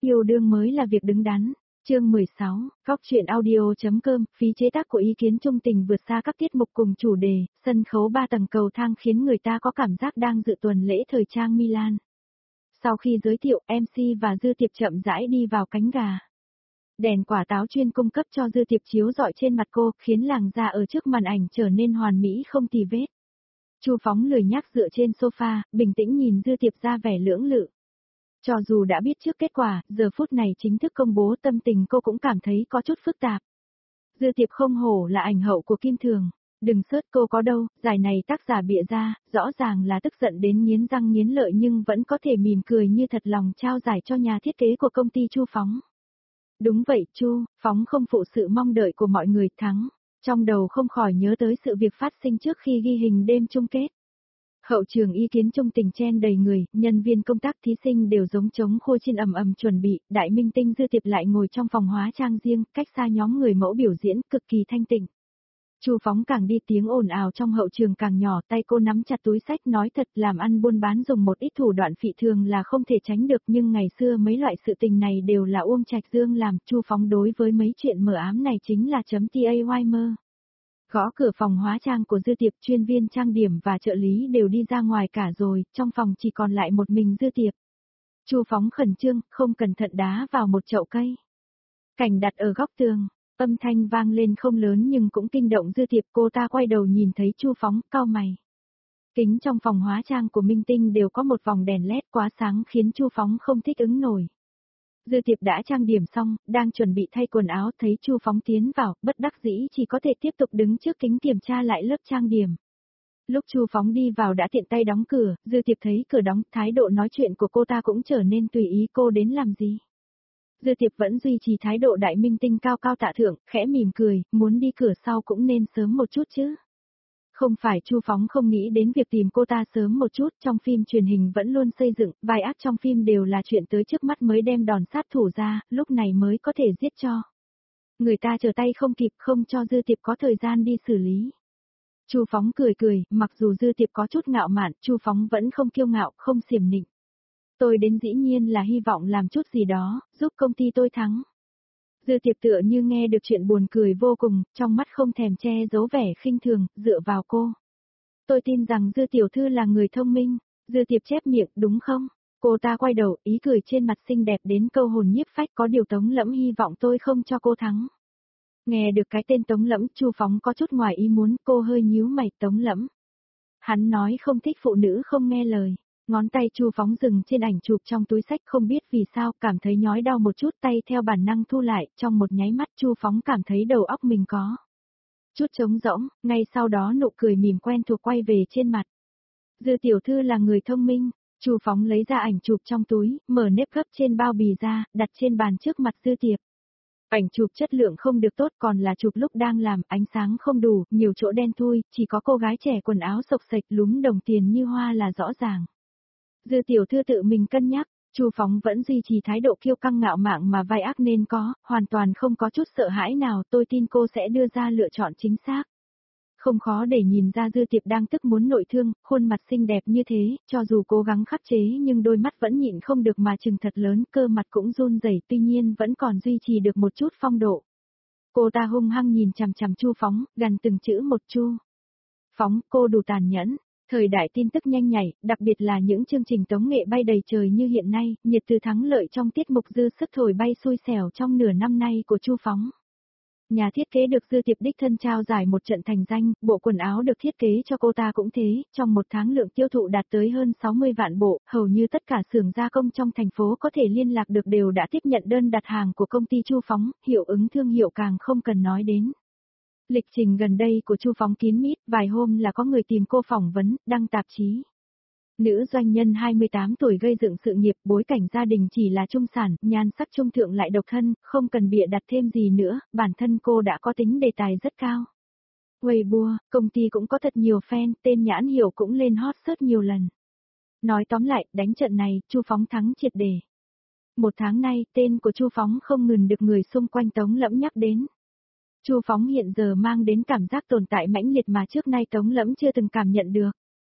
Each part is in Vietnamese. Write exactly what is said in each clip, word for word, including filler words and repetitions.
Yêu đương mới là việc đứng đắn. Chương mười sáu, góc truyện audio.com, phí chế tác của Ý Kiến Trung Tình vượt xa các tiết mục cùng chủ đề, sân khấu ba tầng cầu thang khiến người ta có cảm giác đang dự tuần lễ thời trang Milan. Sau khi giới thiệu, em xê và Dư Tiệp chậm rãi đi vào cánh gà. Đèn quả táo chuyên cung cấp cho Dư Tiệp chiếu rọi trên mặt cô, khiến làn da ở trước màn ảnh trở nên hoàn mỹ không tì vết. Chu Phóng lười nhác dựa trên sofa, bình tĩnh nhìn Dư Tiệp ra vẻ lưỡng lự. Cho dù đã biết trước kết quả, giờ phút này chính thức công bố tâm tình cô cũng cảm thấy có chút phức tạp. Dư Tiệp không hổ là ảnh hậu của Kim Thường. Đừng sớt cô có đâu, giải này tác giả bịa ra, rõ ràng là tức giận đến nghiến răng nghiến lợi nhưng vẫn có thể mỉm cười như thật lòng trao giải cho nhà thiết kế của công ty Chu Phóng. Đúng vậy Chu, Phóng không phụ sự mong đợi của mọi người, thắng. Trong đầu không khỏi nhớ tới sự việc phát sinh trước khi ghi hình đêm chung kết. Hậu trường Ý Kiến Trung Tình chen đầy người, nhân viên công tác thí sinh đều giống trống khô trên ầm ầm chuẩn bị, đại minh tinh Dư Tiệp lại ngồi trong phòng hóa trang riêng, cách xa nhóm người mẫu biểu diễn, cực kỳ thanh tịnh. Chu Phóng càng đi tiếng ồn ào trong hậu trường càng nhỏ, tay cô nắm chặt túi sách nói thật làm ăn buôn bán dùng một ít thủ đoạn phỉ thường là không thể tránh được nhưng ngày xưa mấy loại sự tình này đều là Uông Trạch Dương làm, Chu Phóng đối với mấy chuyện mờ ám này chính là chấm tay mơ. Gõ cửa phòng hóa trang của Dư Tiệp, chuyên viên trang điểm và trợ lý đều đi ra ngoài cả rồi, trong phòng chỉ còn lại một mình Dư Tiệp. Chu Phóng khẩn trương, không cẩn thận đá vào một chậu cây. Cảnh đặt ở góc tường, âm thanh vang lên không lớn nhưng cũng kinh động Dư Tiệp, cô ta quay đầu nhìn thấy Chu Phóng, cau mày. Kính trong phòng hóa trang của Minh Tinh đều có một vòng đèn led quá sáng khiến Chu Phóng không thích ứng nổi. Dư Tiệp đã trang điểm xong, đang chuẩn bị thay quần áo, thấy Chu Phóng tiến vào, bất đắc dĩ chỉ có thể tiếp tục đứng trước kính kiểm tra lại lớp trang điểm. Lúc Chu Phóng đi vào đã tiện tay đóng cửa, Dư Tiệp thấy cửa đóng, thái độ nói chuyện của cô ta cũng trở nên tùy ý, cô đến làm gì. Dư Tiệp vẫn duy trì thái độ đại minh tinh cao cao tạ thượng, khẽ mỉm cười, muốn đi cửa sau cũng nên sớm một chút chứ. Không phải Chu Phóng không nghĩ đến việc tìm cô ta sớm một chút, trong phim truyền hình vẫn luôn xây dựng, vai ác trong phim đều là chuyện tới trước mắt mới đem đòn sát thủ ra, lúc này mới có thể giết cho. Người ta chờ tay không kịp, không cho Dư Tiệp có thời gian đi xử lý. Chu Phóng cười cười, mặc dù Dư Tiệp có chút ngạo mạn, Chu Phóng vẫn không kiêu ngạo, không xiểm nịnh. Tôi đến dĩ nhiên là hy vọng làm chút gì đó, giúp công ty tôi thắng. Dư Tiệp tựa như nghe được chuyện buồn cười vô cùng, trong mắt không thèm che giấu vẻ khinh thường, dựa vào cô. Tôi tin rằng Dư tiểu thư là người thông minh. Dư Tiệp chép miệng, đúng không? Cô ta quay đầu, ý cười trên mặt xinh đẹp đến câu hồn nhiếp phách, có điều Tống Lẫm hy vọng tôi không cho cô thắng. Nghe được cái tên Tống Lẫm, Chu Phóng có chút ngoài ý muốn, cô hơi nhíu mày, Tống Lẫm. Hắn nói không thích phụ nữ không nghe lời. Ngón tay Chu Phóng dừng trên ảnh chụp trong túi sách, không biết vì sao, cảm thấy nhói đau một chút, tay theo bản năng thu lại, trong một nháy mắt Chu Phóng cảm thấy đầu óc mình có chút trống rỗng, ngay sau đó nụ cười mỉm quen thuộc quay về trên mặt. Dư tiểu thư là người thông minh. Chu Phóng lấy ra ảnh chụp trong túi, mở nếp gấp trên bao bì ra, đặt trên bàn trước mặt Dư Tiệp. Ảnh chụp chất lượng không được tốt, còn là chụp lúc đang làm, ánh sáng không đủ, nhiều chỗ đen thui, chỉ có cô gái trẻ quần áo xộc xệch lúm đồng tiền như hoa là rõ ràng. Dư tiểu thư tự mình cân nhắc, Chu Phóng vẫn duy trì thái độ kiêu căng ngạo mạn mà vai ác nên có, hoàn toàn không có chút sợ hãi nào, tôi tin cô sẽ đưa ra lựa chọn chính xác. Không khó để nhìn ra Dư Tiệp đang tức muốn nội thương, khuôn mặt xinh đẹp như thế, cho dù cố gắng khắc chế nhưng đôi mắt vẫn nhịn không được mà trừng thật lớn, cơ mặt cũng run rẩy, tuy nhiên vẫn còn duy trì được một chút phong độ. Cô ta hung hăng nhìn chằm chằm Chu Phóng, gần từng chữ một. Chu Phóng, cô đủ tàn nhẫn. Thời đại tin tức nhanh nhảy, đặc biệt là những chương trình tống nghệ bay đầy trời như hiện nay, nhiệt từ thắng lợi trong tiết mục dư sức thổi bay xui xẻo trong nửa năm nay của Chu Phóng. Nhà thiết kế được Dư Tiệp đích thân trao giải một trận thành danh, bộ quần áo được thiết kế cho cô ta cũng thế, trong một tháng lượng tiêu thụ đạt tới hơn sáu mươi vạn bộ, hầu như tất cả xưởng gia công trong thành phố có thể liên lạc được đều đã tiếp nhận đơn đặt hàng của công ty Chu Phóng, hiệu ứng thương hiệu càng không cần nói đến. Lịch trình gần đây của Chu Phóng kín mít, vài hôm là có người tìm cô phỏng vấn, đăng tạp chí. Nữ doanh nhân hai mươi tám tuổi gây dựng sự nghiệp, bối cảnh gia đình chỉ là trung sản, nhan sắc trung thượng lại độc thân, không cần bịa đặt thêm gì nữa, bản thân cô đã có tính đề tài rất cao. Weibo, công ty cũng có thật nhiều fan, tên nhãn hiệu cũng lên hot search nhiều lần. Nói tóm lại, đánh trận này, Chu Phóng thắng triệt để. Một tháng nay, tên của Chu Phóng không ngừng được người xung quanh Tống Lẫm nhắc đến. Chu Phóng hiện giờ mang đến cảm giác tồn tại mãnh liệt mà trước nay Tống Lẫm chưa từng cảm nhận được.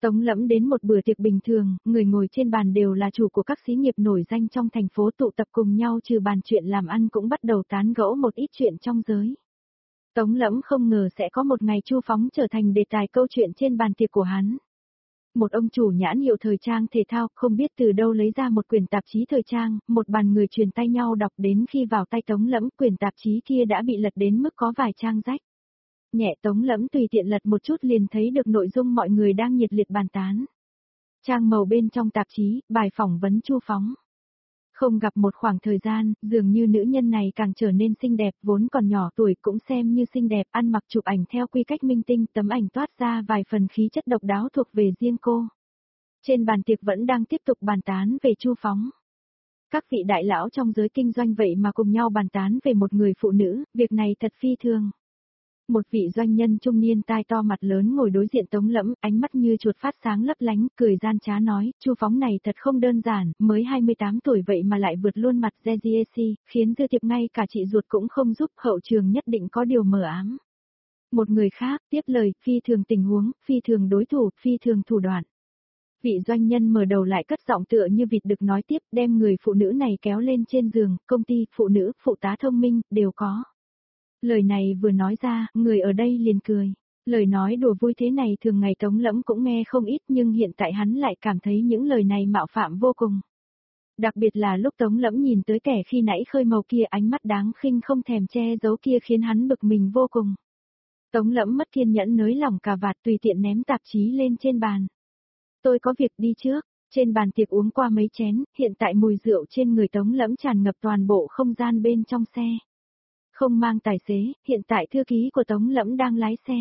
Tống Lẫm đến một bữa tiệc bình thường, người ngồi trên bàn đều là chủ của các xí nghiệp nổi danh trong thành phố tụ tập cùng nhau trừ bàn chuyện làm ăn cũng bắt đầu tán gẫu một ít chuyện trong giới. Tống Lẫm không ngờ sẽ có một ngày Chu Phóng trở thành đề tài câu chuyện trên bàn tiệc của hắn. Một ông chủ nhãn hiệu thời trang thể thao không biết từ đâu lấy ra một quyển tạp chí thời trang, một bàn người truyền tay nhau đọc đến khi vào tay Tống Lẫm quyển tạp chí kia đã bị lật đến mức có vài trang rách. Nhẹ Tống Lẫm tùy tiện lật một chút liền thấy được nội dung mọi người đang nhiệt liệt bàn tán. Trang màu bên trong tạp chí, bài phỏng vấn Chu Phóng. Không gặp một khoảng thời gian, dường như nữ nhân này càng trở nên xinh đẹp, vốn còn nhỏ tuổi cũng xem như xinh đẹp, ăn mặc chụp ảnh theo quy cách minh tinh, tấm ảnh toát ra vài phần khí chất độc đáo thuộc về riêng cô. Trên bàn tiệc vẫn đang tiếp tục bàn tán về Chu Phóng. Các vị đại lão trong giới kinh doanh vậy mà cùng nhau bàn tán về một người phụ nữ, việc này thật phi thường. Một vị doanh nhân trung niên tai to mặt lớn ngồi đối diện Tống Lẫm, ánh mắt như chuột phát sáng lấp lánh, cười gian trá nói, Chu Phóng này thật không đơn giản, mới hai mươi tám tuổi vậy mà lại vượt luôn mặt Jegiesi, khiến Dư Tiệp ngay cả chị ruột cũng không giúp, hậu trường nhất định có điều mờ ám. Một người khác tiếp lời, phi thường tình huống, phi thường đối thủ, phi thường thủ đoạn. Vị doanh nhân mở đầu lại cất giọng tựa như vịt đực nói tiếp, đem người phụ nữ này kéo lên trên giường, công ty, phụ nữ, phụ tá thông minh, đều có. Lời này vừa nói ra, người ở đây liền cười. Lời nói đùa vui thế này thường ngày Tống Lẫm cũng nghe không ít nhưng hiện tại hắn lại cảm thấy những lời này mạo phạm vô cùng. Đặc biệt là lúc Tống Lẫm nhìn tới kẻ khi nãy khơi màu kia, ánh mắt đáng khinh không thèm che giấu kia khiến hắn bực mình vô cùng. Tống Lẫm mất kiên nhẫn nới lỏng cà vạt tùy tiện ném tạp chí lên trên bàn. Tôi có việc đi trước. Trên bàn tiệc uống qua mấy chén, hiện tại mùi rượu trên người Tống Lẫm tràn ngập toàn bộ không gian bên trong xe. Không mang tài xế, hiện tại thư ký của Tống Lẫm đang lái xe.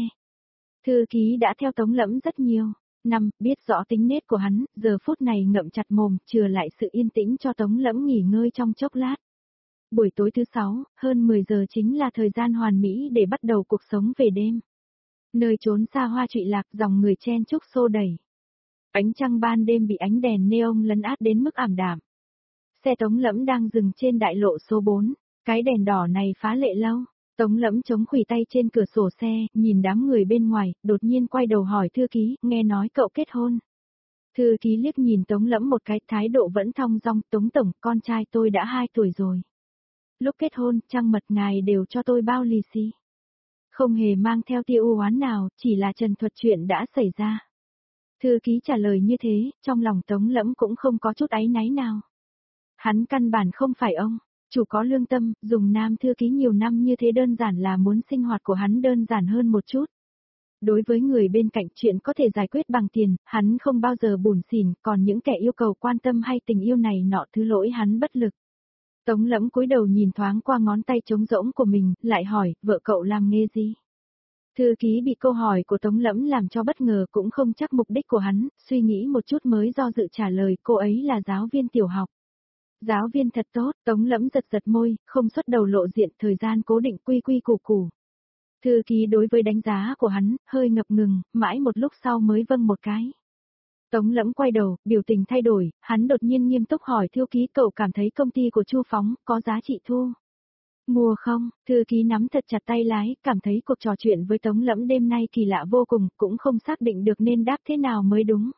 Thư ký đã theo Tống Lẫm rất nhiều năm, biết rõ tính nết của hắn, giờ phút này ngậm chặt mồm, chừa lại sự yên tĩnh cho Tống Lẫm nghỉ ngơi trong chốc lát. Buổi tối thứ sáu, hơn mười giờ chính là thời gian hoàn mỹ để bắt đầu cuộc sống về đêm. Nơi trốn xa hoa trụy lạc, dòng người chen chúc xô đẩy. Ánh trăng ban đêm bị ánh đèn neon lấn át đến mức ảm đạm. Xe Tống Lẫm đang dừng trên đại lộ số bốn. Cái đèn đỏ này phá lệ lâu. Tống Lẫm chống khuỷu tay trên cửa sổ xe, nhìn đám người bên ngoài, đột nhiên quay đầu hỏi thư ký, nghe nói cậu kết hôn. Thư ký liếc nhìn Tống Lẫm một cái, thái độ vẫn thong dong, Tống tổng, con trai tôi đã hai tuổi rồi. Lúc kết hôn, trăng mật ngài đều cho tôi bao lì xì. Không hề mang theo tia u oán nào, chỉ là trần thuật chuyện đã xảy ra. Thư ký trả lời như thế, trong lòng Tống Lẫm cũng không có chút áy náy nào. Hắn căn bản không phải ông. Chủ có lương tâm, dùng nam thư ký nhiều năm như thế đơn giản là muốn sinh hoạt của hắn đơn giản hơn một chút. Đối với người bên cạnh chuyện có thể giải quyết bằng tiền, hắn không bao giờ bủn xỉn, còn những kẻ yêu cầu quan tâm hay tình yêu này nọ thứ lỗi hắn bất lực. Tống Lẫm cúi đầu nhìn thoáng qua ngón tay trống rỗng của mình, lại hỏi, vợ cậu làm nghề gì? Thư ký bị câu hỏi của Tống Lẫm làm cho bất ngờ cũng không chắc mục đích của hắn, suy nghĩ một chút mới do dự trả lời, cô ấy là giáo viên tiểu học. Giáo viên thật tốt, Tống Lẫm giật giật môi, không xuất đầu lộ diện, thời gian cố định quy quy củ củ. Thư ký đối với đánh giá của hắn, hơi ngập ngừng, mãi một lúc sau mới vâng một cái. Tống Lẫm quay đầu, biểu tình thay đổi, hắn đột nhiên nghiêm túc hỏi thư ký, cậu cảm thấy công ty của Chu Phóng có giá trị thu mua không? Thư ký nắm thật chặt tay lái, cảm thấy cuộc trò chuyện với Tống Lẫm đêm nay kỳ lạ vô cùng, cũng không xác định được nên đáp thế nào mới đúng.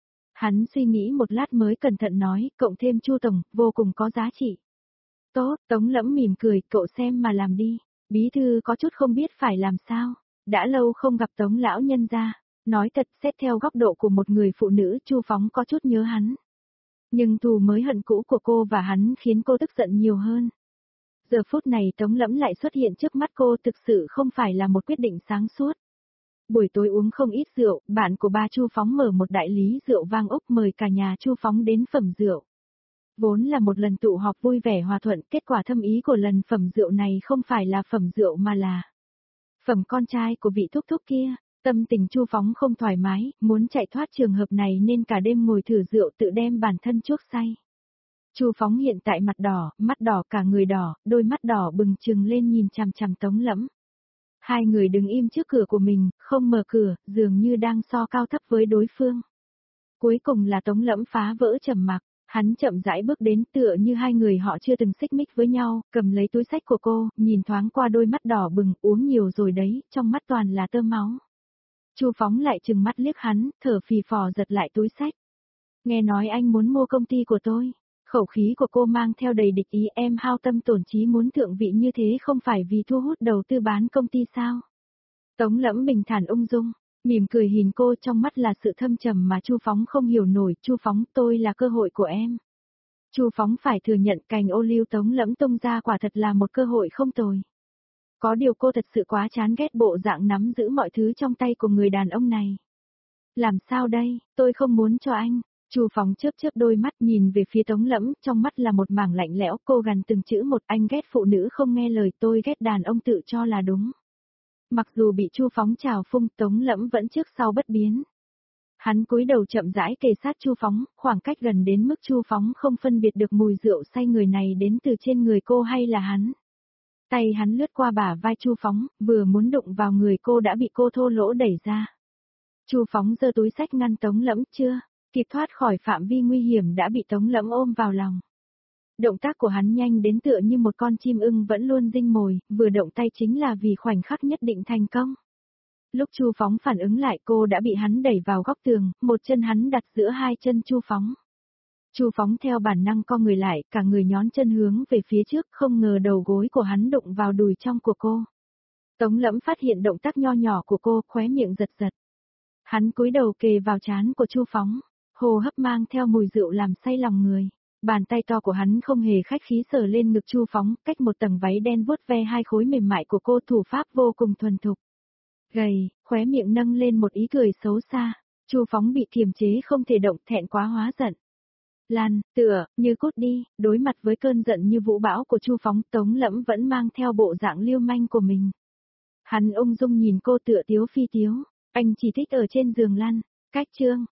Hắn suy nghĩ một lát mới cẩn thận nói, cộng thêm Chu tổng, vô cùng có giá trị. Tốt, Tống Lẫm mỉm cười, cậu xem mà làm đi. Bí thư có chút không biết phải làm sao. Đã lâu không gặp Tống lão nhân gia. Nói thật, xét theo góc độ của một người phụ nữ, Chu Phóng có chút nhớ hắn. Nhưng thù mới hận cũ của cô và hắn khiến cô tức giận nhiều hơn. Giờ phút này Tống Lẫm lại xuất hiện trước mắt cô, thực sự không phải là một quyết định sáng suốt. Buổi tối uống không ít rượu, bạn của ba Chu Phóng mở một đại lý rượu vang Úc mời cả nhà Chu Phóng đến phẩm rượu. Vốn là một lần tụ họp vui vẻ hòa thuận, kết quả thâm ý của lần phẩm rượu này không phải là phẩm rượu mà là phẩm con trai của vị thúc thúc kia. Tâm tình Chu Phóng không thoải mái, muốn chạy thoát trường hợp này nên cả đêm ngồi thử rượu tự đem bản thân chuốc say. Chu Phóng hiện tại mặt đỏ, mắt đỏ cả người đỏ, đôi mắt đỏ bừng trừng lên nhìn chằm chằm Tống Lẫm. Hai người đứng im trước cửa của mình, không mở cửa, dường như đang so cao thấp với đối phương. Cuối cùng là Tống Lẫm phá vỡ trầm mặc, hắn chậm rãi bước đến tựa như hai người họ chưa từng xích mích với nhau, cầm lấy túi xách của cô, nhìn thoáng qua đôi mắt đỏ bừng, uống nhiều rồi đấy, trong mắt toàn là tơ máu. Chu Phóng lại trừng mắt liếc hắn, thở phì phò giật lại túi xách. Nghe nói anh muốn mua công ty của tôi. Khẩu khí của cô mang theo đầy địch ý, em hao tâm tổn trí muốn thượng vị như thế không phải vì thu hút đầu tư bán công ty sao? Tống Lẫm bình thản ung dung, mỉm cười nhìn cô, trong mắt là sự thâm trầm mà Chu Phóng không hiểu nổi. Chu Phóng, tôi là cơ hội của em. Chu Phóng phải thừa nhận cành ô liu Tống Lẫm tung ra quả thật là một cơ hội không tồi. Có điều cô thật sự quá chán ghét bộ dạng nắm giữ mọi thứ trong tay của người đàn ông này. Làm sao đây, tôi không muốn cho anh. Chu Phóng chớp chớp đôi mắt nhìn về phía Tống Lẫm, trong mắt là một mảng lạnh lẽo, cô gằn từng chữ một, anh ghét phụ nữ không nghe lời, tôi ghét đàn ông tự cho là đúng. Mặc dù bị Chu Phóng trào phung, Tống Lẫm vẫn trước sau bất biến. Hắn cúi đầu chậm rãi kề sát Chu Phóng, khoảng cách gần đến mức Chu Phóng không phân biệt được mùi rượu say người này đến từ trên người cô hay là hắn. Tay hắn lướt qua bả vai Chu Phóng, vừa muốn đụng vào người cô đã bị cô thô lỗ đẩy ra. Chu Phóng giơ túi xách ngăn Tống Lẫm, chưa kịp thoát khỏi phạm vi nguy hiểm đã bị Tống Lẫm ôm vào lòng. Động tác của hắn nhanh đến tựa như một con chim ưng vẫn luôn rinh mồi, vừa động tay chính là vì khoảnh khắc nhất định thành công. Lúc Chu Phóng phản ứng lại, cô đã bị hắn đẩy vào góc tường, một chân hắn đặt giữa hai chân Chu Phóng. Chu Phóng theo bản năng co người lại, cả người nhón chân hướng về phía trước, không ngờ đầu gối của hắn đụng vào đùi trong của cô. Tống Lẫm phát hiện động tác nho nhỏ của cô, khóe miệng giật giật. Hắn cúi đầu kề vào trán của Chu Phóng, hô hấp mang theo mùi rượu làm say lòng người. Bàn tay to của hắn không hề khách khí sờ lên ngực Chu Phóng, cách một tầng váy đen vuốt ve hai khối mềm mại của cô, thủ pháp vô cùng thuần thục. Gầy, khóe miệng nâng lên một ý cười xấu xa. Chu Phóng bị kiềm chế không thể động, thẹn quá hóa giận. Lan, tựa, như cút đi, đối mặt với cơn giận như vũ bão của Chu Phóng, Tống Lẫm vẫn mang theo bộ dạng lưu manh của mình. Hắn ung dung nhìn cô tựa tiếu phi tiếu, anh chỉ thích ở trên giường lăn, cách chương.